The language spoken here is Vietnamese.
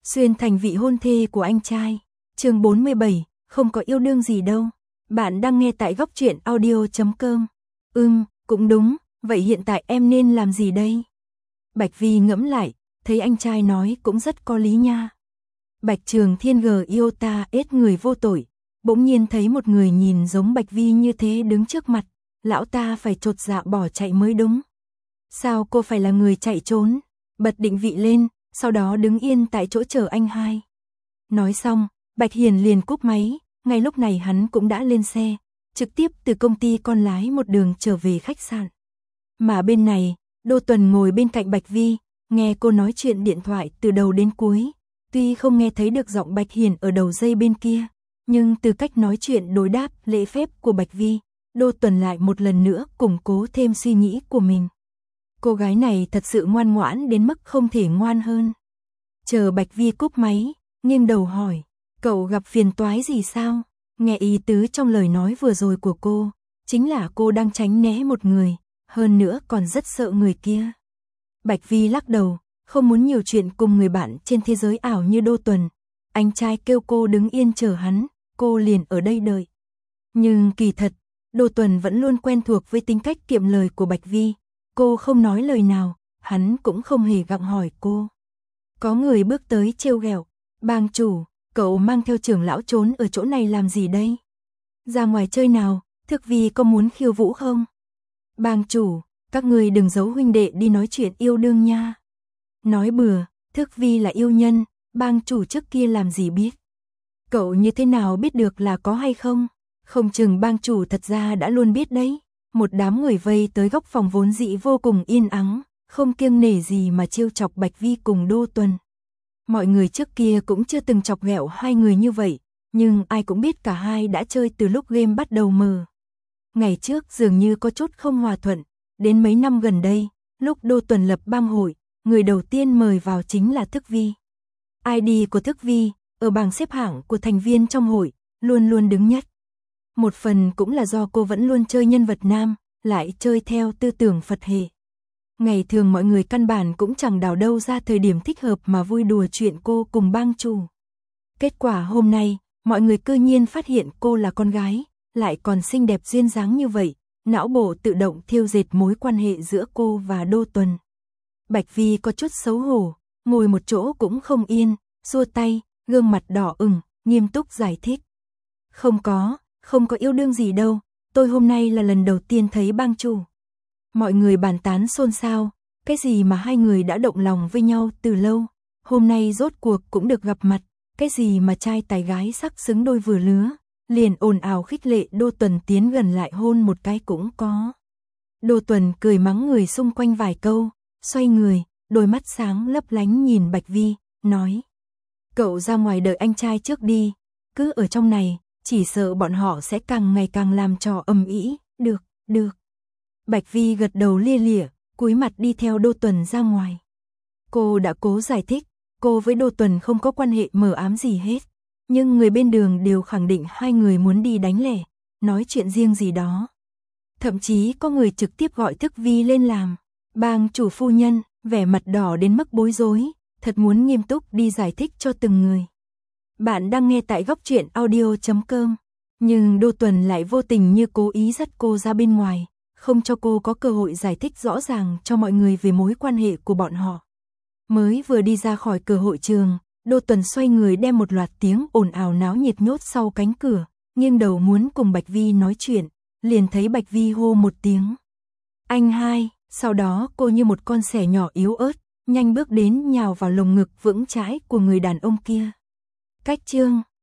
Xuyên thành vị hôn thê của anh trai. Chương 47, không có yêu đương gì đâu. Bạn đang nghe tại góc truyện audio.com. Cũng đúng, vậy hiện tại em nên làm gì đây? Bạch Vi ngẫm lại, thấy anh trai nói cũng rất có lý nha. Bạch Trường Thiên yêu ta ết người vô tội, bỗng nhiên thấy một người nhìn giống Bạch Vi như thế đứng trước mặt, lão ta phải chột dạ bỏ chạy mới đúng. Sao cô phải là người chạy trốn? Bật định vị lên, sau đó đứng yên tại chỗ chờ anh hai. Nói xong, Bạch Hiền liền cúp máy, ngay lúc này hắn cũng đã lên xe, trực tiếp từ công ty con lái một đường trở về khách sạn. Mà bên này, Đô Tuần ngồi bên cạnh Bạch Vi, nghe cô nói chuyện điện thoại từ đầu đến cuối. Tuy không nghe thấy được giọng Bạch Hiền ở đầu dây bên kia, nhưng từ cách nói chuyện đối đáp lễ phép của Bạch Vi, Đô Tuần lại một lần nữa củng cố thêm suy nghĩ của mình. Cô gái này thật sự ngoan ngoãn đến mức không thể ngoan hơn. Chờ Bạch Vi cúp máy, nghiêng đầu hỏi, cậu gặp phiền toái gì sao? Nghe ý tứ trong lời nói vừa rồi của cô, chính là cô đang tránh né một người, hơn nữa còn rất sợ người kia. Bạch Vi lắc đầu, không muốn nhiều chuyện cùng người bạn trên thế giới ảo như Đô Tuần. Anh trai kêu cô đứng yên chờ hắn, cô liền ở đây đợi. Nhưng kỳ thật, Đô Tuần vẫn luôn quen thuộc với tính cách kiệm lời của Bạch Vi. Cô không nói lời nào, hắn cũng không hề gặng hỏi cô. Có người bước tới trêu ghẹo, bang chủ, cậu mang theo trưởng lão trốn ở chỗ này làm gì đây? Ra ngoài chơi nào, Thức Vi có muốn khiêu vũ không? Bang chủ, các người đừng giấu huynh đệ đi nói chuyện yêu đương nha. Nói bừa, Thức Vi là yêu nhân, bang chủ trước kia làm gì biết. Cậu như thế nào biết được là có hay không? Không chừng bang chủ thật ra đã luôn biết đấy. Một đám người vây tới góc phòng vốn dĩ vô cùng yên ắng, không kiêng nể gì mà trêu chọc Bạch Vi cùng Đô Tuần. Mọi người trước kia cũng chưa từng chọc ghẹo hai người như vậy, nhưng ai cũng biết cả hai đã chơi từ lúc game bắt đầu mờ. Ngày trước dường như có chút không hòa thuận, đến mấy năm gần đây, lúc Đô Tuần lập bang hội, người đầu tiên mời vào chính là Thức Vi. ID của Thức Vi, ở bảng xếp hạng của thành viên trong hội, luôn luôn đứng nhất. Một phần cũng là do cô vẫn luôn chơi nhân vật nam, lại chơi theo tư tưởng Phật hệ. Ngày thường mọi người căn bản cũng chẳng đào đâu ra thời điểm thích hợp mà vui đùa chuyện cô cùng bang chủ. Kết quả hôm nay, mọi người cư nhiên phát hiện cô là con gái, lại còn xinh đẹp duyên dáng như vậy, não bộ tự động thiêu dệt mối quan hệ giữa cô và Đô Tuần. Bạch Vi có chút xấu hổ, ngồi một chỗ cũng không yên, xua tay, gương mặt đỏ ửng, nghiêm túc giải thích. Không có yêu đương gì đâu, tôi hôm nay là lần đầu tiên thấy bang chủ. Mọi người bàn tán xôn xao, cái gì mà hai người đã động lòng với nhau từ lâu, hôm nay rốt cuộc cũng được gặp mặt, cái gì mà trai tài gái sắc xứng đôi vừa lứa, liền ồn ào khích lệ Đô Tuần tiến gần lại hôn một cái cũng có. Đô Tuần cười mắng người xung quanh vài câu, xoay người, đôi mắt sáng lấp lánh nhìn Bạch Vi, nói: cậu ra ngoài đợi anh trai trước đi, cứ ở trong này, chỉ sợ bọn họ sẽ càng ngày càng làm trò ầm ĩ. Được. Bạch Vi gật đầu lia lịa, cúi mặt đi theo Đô Tuần ra ngoài. Cô đã cố giải thích, cô với Đô Tuần không có quan hệ mờ ám gì hết, nhưng người bên đường đều khẳng định hai người muốn đi đánh lẻ, nói chuyện riêng gì đó. Thậm chí có người trực tiếp gọi Thức Vi lên làm bang chủ phu nhân, vẻ mặt đỏ đến mức bối rối, thật muốn nghiêm túc đi giải thích cho từng người. Bạn đang nghe tại góc truyện audio.com, nhưng Đô Tuần lại vô tình như cố ý dắt cô ra bên ngoài, không cho cô có cơ hội giải thích rõ ràng cho mọi người về mối quan hệ của bọn họ. Mới vừa đi ra khỏi cửa hội trường, Đô Tuần xoay người đem một loạt tiếng ồn ào náo nhiệt nhốt sau cánh cửa, nghiêng đầu muốn cùng Bạch Vi nói chuyện, liền thấy Bạch Vi hô một tiếng: anh hai, sau đó cô như một con sẻ nhỏ yếu ớt, nhanh bước đến nhào vào lồng ngực vững chãi của người đàn ông kia. Cách chương